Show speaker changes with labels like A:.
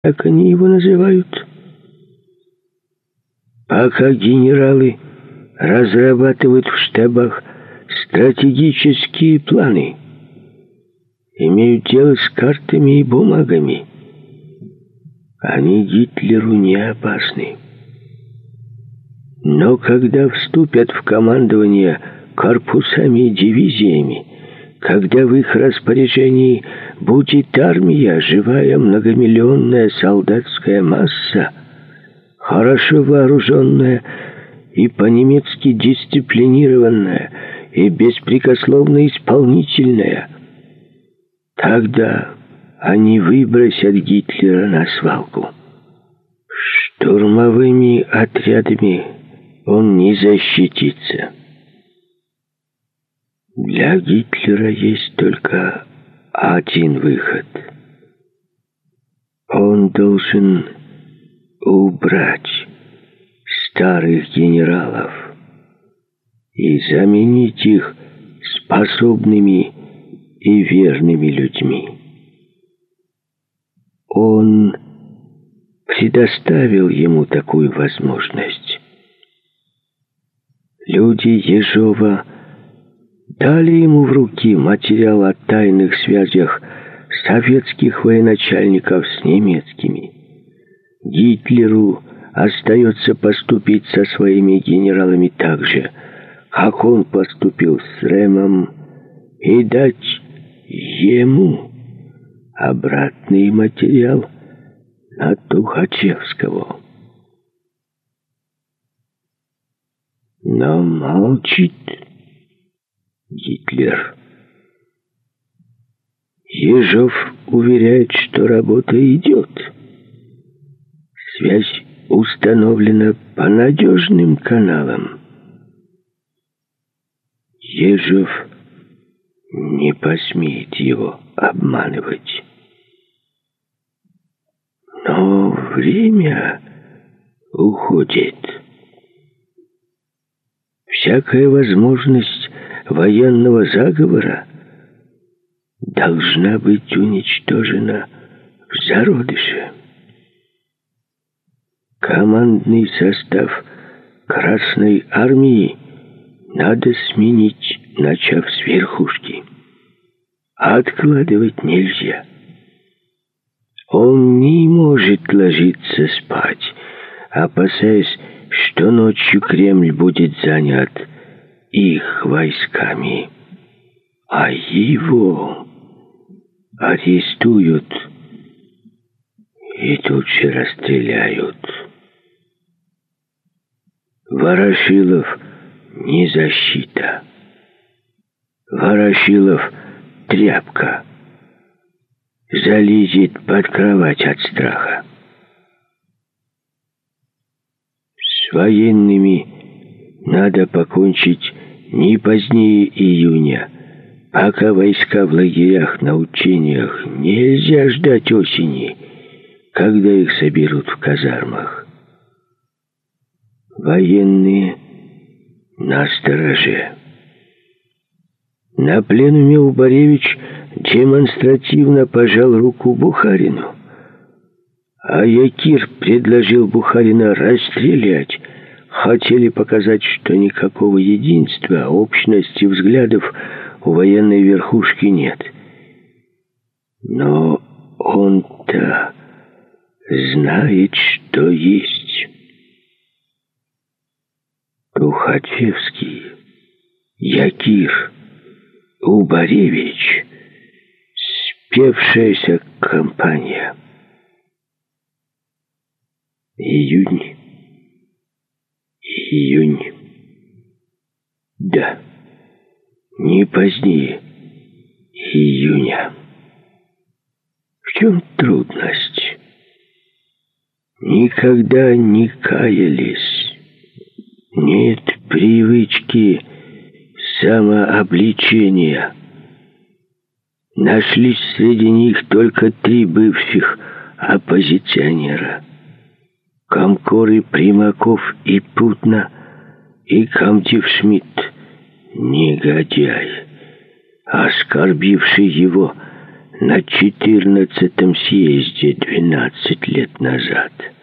A: как они его называют. Пока генералы разрабатывают в штабах стратегические планы, имеют дело с картами и бумагами, они Гитлеру не опасны. Но когда вступят в командование корпусами и дивизиями, когда в их распоряжении будет армия, живая многомиллионная солдатская масса, хорошо вооруженная и по-немецки дисциплинированная и беспрекословно исполнительная, тогда они выбросят Гитлера на свалку. Штурмовыми отрядами он не защитится. Для Гитлера есть только один выход. Он должен убрать старых генералов и заменить их способными и верными людьми. Он предоставил ему такую возможность. Люди Ежова дали ему в руки материал о тайных связях советских военачальников с немецкими. Гитлеру остается поступить со своими генералами так же, как он поступил с Рэмом, и дать ему обратный материал на Тухачевского. Но молчит Гитлер. Ежов уверяет, что работа идет. Связь установлена по надежным каналам. Ежов не посмеет его обманывать. Но время уходит. Всякая возможность военного заговора должна быть уничтожена в зародыше. Командный состав Красной Армии надо сменить, начав с верхушки. Откладывать нельзя. Он не может ложиться спать, опасаясь, что ночью Кремль будет занят их войсками, а его арестуют и тут же расстреляют. Ворошилов не защита. Ворошилов тряпка. Залезет под кровать от страха. С военными надо покончить не позднее июня. Пока войска в лагерях на учениях, нельзя ждать осени, когда их соберут в казармах. Военные настороже. На пленуме Убаревич демонстративно пожал руку Бухарину, а Якир предложил Бухарина расстрелять. Хотели показать, что никакого единства, общности взглядов у военной верхушки нет. Но он-то знает, что есть. Тухачевский, Якир, Убаревич — спевшаяся компания. Июнь. Да, не позднее июня. В чем трудность? Никогда не каялись. Нет привычки самообличения. Нашлись среди них только 3 бывших оппозиционера: комкоры Примаков и Путна и комдив Шмидт, негодяй, оскорбивший его на 14-м съезде 12 лет назад.